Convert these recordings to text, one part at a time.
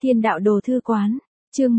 Thiên đạo đồ thư quán, chương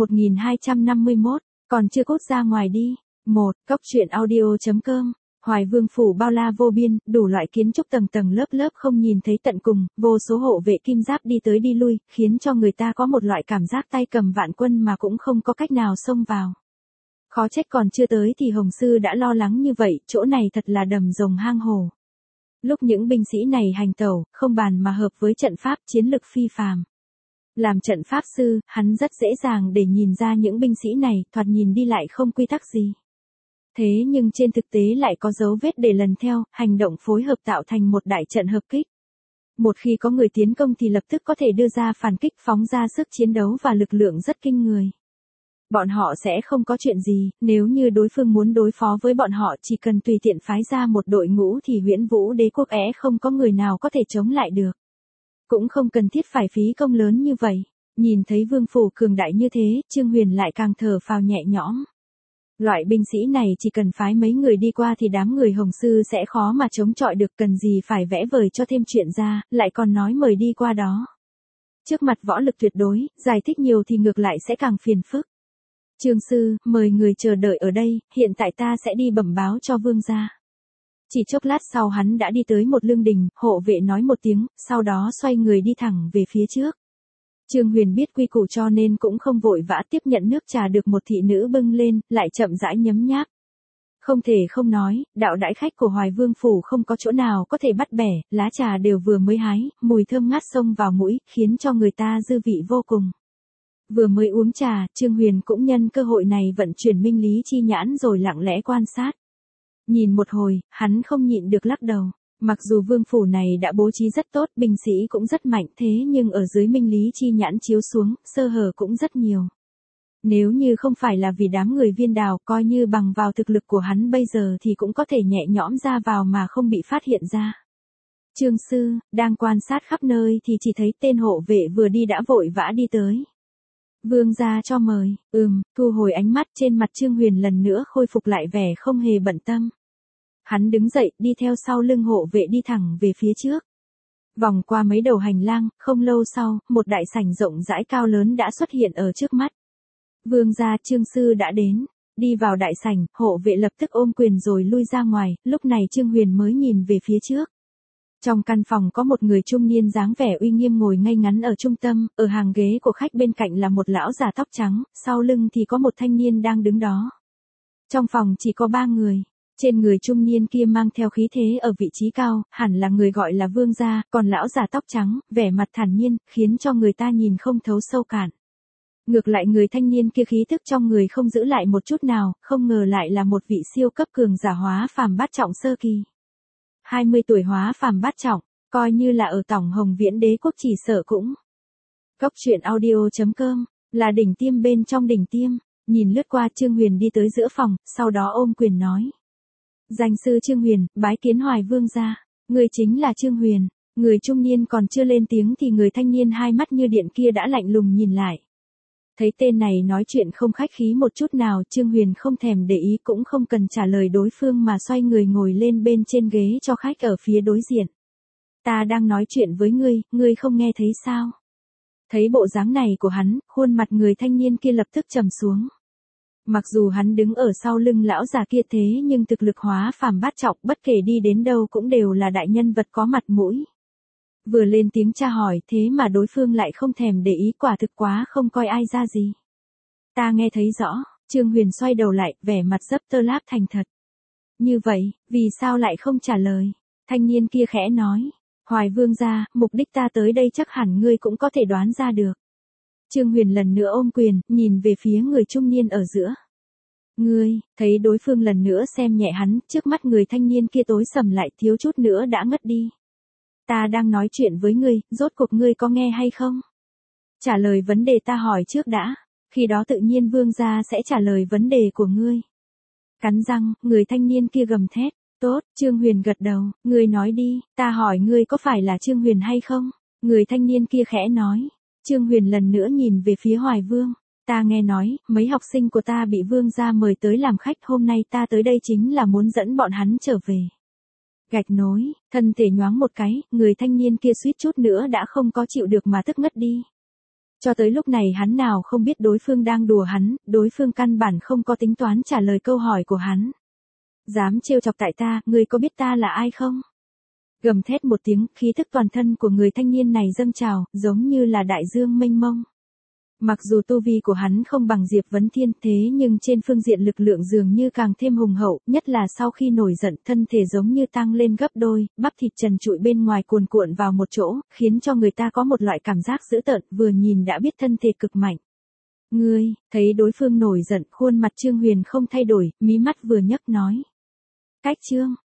1251, còn chưa cút ra ngoài đi. 1. Cóc truyện audio.com. Hoài Vương phủ bao la vô biên, đủ loại kiến trúc tầng tầng lớp lớp không nhìn thấy tận cùng, vô số hộ vệ kim giáp đi tới đi lui, khiến cho người ta có một loại cảm giác tay cầm vạn quân mà cũng không có cách nào xông vào. Khó trách còn chưa tới thì Hồng Sư đã lo lắng như vậy, chỗ này thật là đầm rồng hang hổ. Lúc những binh sĩ này hành tẩu, không bàn mà hợp với trận pháp chiến lực phi phàm. Làm trận pháp sư, hắn rất dễ dàng để nhìn ra những binh sĩ này, thoạt nhìn đi lại không quy tắc gì. Thế nhưng trên thực tế lại có dấu vết để lần theo, hành động phối hợp tạo thành một đại trận hợp kích. Một khi có người tiến công thì lập tức có thể đưa ra phản kích, phóng ra sức chiến đấu và lực lượng rất kinh người. Bọn họ sẽ không có chuyện gì, nếu như đối phương muốn đối phó với bọn họ chỉ cần tùy tiện phái ra một đội ngũ thì Huyễn Vũ Đế quốc không có người nào có thể chống lại được. Cũng không cần thiết phải phí công lớn như vậy. Nhìn thấy vương phủ cường đại như thế, Trương Huyền lại càng thở phào nhẹ nhõm. Loại binh sĩ này chỉ cần phái mấy người đi qua thì đám người Hồng Sư sẽ khó mà chống chọi được, cần gì phải vẽ vời cho thêm chuyện ra, lại còn nói mời đi qua đó. Trước mặt võ lực tuyệt đối, giải thích nhiều thì ngược lại sẽ càng phiền phức. Trương sư, mời người chờ đợi ở đây, hiện tại ta sẽ đi bẩm báo cho vương gia. Chỉ chốc lát sau hắn đã đi tới một lương đình, hộ vệ nói một tiếng, sau đó xoay người đi thẳng về phía trước. Trương Huyền biết quy củ cho nên cũng không vội vã tiếp nhận nước trà được một thị nữ bưng lên, lại chậm rãi nhấm nháp. Không thể không nói, đạo đãi khách của Hoài Vương phủ không có chỗ nào có thể bắt bẻ, lá trà đều vừa mới hái, mùi thơm ngát xông vào mũi, khiến cho người ta dư vị vô cùng. Vừa mới uống trà, Trương Huyền cũng nhân cơ hội này vận chuyển minh lý chi nhãn rồi lặng lẽ quan sát. Nhìn một hồi, hắn không nhịn được lắc đầu. Mặc dù vương phủ này đã bố trí rất tốt, binh sĩ cũng rất mạnh, thế nhưng ở dưới minh lý chi nhãn chiếu xuống, sơ hở cũng rất nhiều. Nếu như không phải là vì đám người Viên Đào, coi như bằng vào thực lực của hắn bây giờ thì cũng có thể nhẹ nhõm ra vào mà không bị phát hiện ra. Trương sư, đang quan sát khắp nơi thì chỉ thấy tên hộ vệ vừa đi đã vội vã đi tới. Vương gia cho mời, thu hồi ánh mắt, trên mặt Trương Huyền lần nữa khôi phục lại vẻ không hề bận tâm. Hắn đứng dậy, đi theo sau lưng hộ vệ đi thẳng về phía trước. Vòng qua mấy đầu hành lang, không lâu sau, một đại sảnh rộng rãi cao lớn đã xuất hiện ở trước mắt. Vương gia, Trương sư đã đến. Đi vào đại sảnh, hộ vệ lập tức ôm quyền rồi lui ra ngoài, lúc này Trương Huyền mới nhìn về phía trước. Trong căn phòng có một người trung niên dáng vẻ uy nghiêm ngồi ngay ngắn ở trung tâm, ở hàng ghế của khách bên cạnh là một lão già tóc trắng, sau lưng thì có một thanh niên đang đứng đó. Trong phòng chỉ có 3 người. Trên người trung niên kia mang theo khí thế ở vị trí cao, hẳn là người gọi là vương gia, còn lão già tóc trắng, vẻ mặt thản nhiên, khiến cho người ta nhìn không thấu sâu cạn. Ngược lại người thanh niên kia khí thức trong người không giữ lại một chút nào, không ngờ lại là một vị siêu cấp cường giả hóa phàm bát trọng sơ kỳ. 20 tuổi hóa phàm bát trọng, coi như là ở tổng Hồng Viễn Đế quốc chỉ sợ cũng. Cóc truyện audio.com, là đỉnh tiêm bên trong đỉnh tiêm. Nhìn lướt qua, Trương Huyền đi tới giữa phòng, sau đó ôm quyền nói. Danh sư Trương Huyền, bái kiến Hoài Vương gia. Người chính là Trương Huyền. Người trung niên còn chưa lên tiếng thì người thanh niên hai mắt như điện kia đã lạnh lùng nhìn lại. Thấy tên này nói chuyện không khách khí một chút nào, Trương Huyền không thèm để ý, cũng không cần trả lời đối phương mà xoay người ngồi lên bên trên ghế cho khách ở phía đối diện. Ta đang nói chuyện với ngươi không nghe thấy sao? Thấy bộ dáng này của hắn, khuôn mặt người thanh niên kia lập tức trầm xuống. Mặc dù hắn đứng ở sau lưng lão già kia thế nhưng thực lực hóa phàm bát trọng, bất kể đi đến đâu cũng đều là đại nhân vật có mặt mũi. Vừa lên tiếng tra hỏi thế mà đối phương lại không thèm để ý, quả thực quá không coi ai ra gì. Ta nghe thấy rõ, Trương Huyền xoay đầu lại, vẻ mặt dấp tơ láp thành thật. Như vậy, vì sao lại không trả lời? Thanh niên kia khẽ nói. Hoài Vương gia, mục đích ta tới đây chắc hẳn ngươi cũng có thể đoán ra được. Trương Huyền lần nữa ôm quyền, nhìn về phía người trung niên ở giữa. Ngươi, thấy đối phương lần nữa xem nhẹ hắn, trước mắt người thanh niên kia tối sầm lại, thiếu chút nữa đã ngất đi. Ta đang nói chuyện với ngươi, rốt cuộc ngươi có nghe hay không? Trả lời vấn đề ta hỏi trước đã, khi đó tự nhiên vương gia sẽ trả lời vấn đề của ngươi. Cắn răng, người thanh niên kia gầm thét. Tốt, Trương Huyền gật đầu, ngươi nói đi, ta hỏi ngươi có phải là Trương Huyền hay không? Người thanh niên kia khẽ nói. Trương Huyền lần nữa nhìn về phía Hoài Vương. Ta nghe nói, mấy học sinh của ta bị vương gia mời tới làm khách, hôm nay ta tới đây chính là muốn dẫn bọn hắn trở về. Gạch nối, thân thể nhoáng một cái, người thanh niên kia suýt chút nữa đã không có chịu được mà tức ngất đi. Cho tới lúc này hắn nào không biết đối phương đang đùa hắn, đối phương căn bản không có tính toán trả lời câu hỏi của hắn. Dám trêu chọc tại ta, ngươi có biết ta là ai không? Gầm thét một tiếng, khí thức toàn thân của người thanh niên này dâng trào, giống như là đại dương mênh mông. Mặc dù tu vi của hắn không bằng Diệp Vấn Thiên thế nhưng trên phương diện lực lượng dường như càng thêm hùng hậu, nhất là sau khi nổi giận thân thể giống như tăng lên gấp đôi, bắp thịt trần trụi bên ngoài cuồn cuộn vào một chỗ, khiến cho người ta có một loại cảm giác dữ tợn, vừa nhìn đã biết thân thể cực mạnh. Ngươi, thấy đối phương nổi giận, khuôn mặt Trương Huyền không thay đổi, mí mắt vừa nhấc nói. Cách Trương,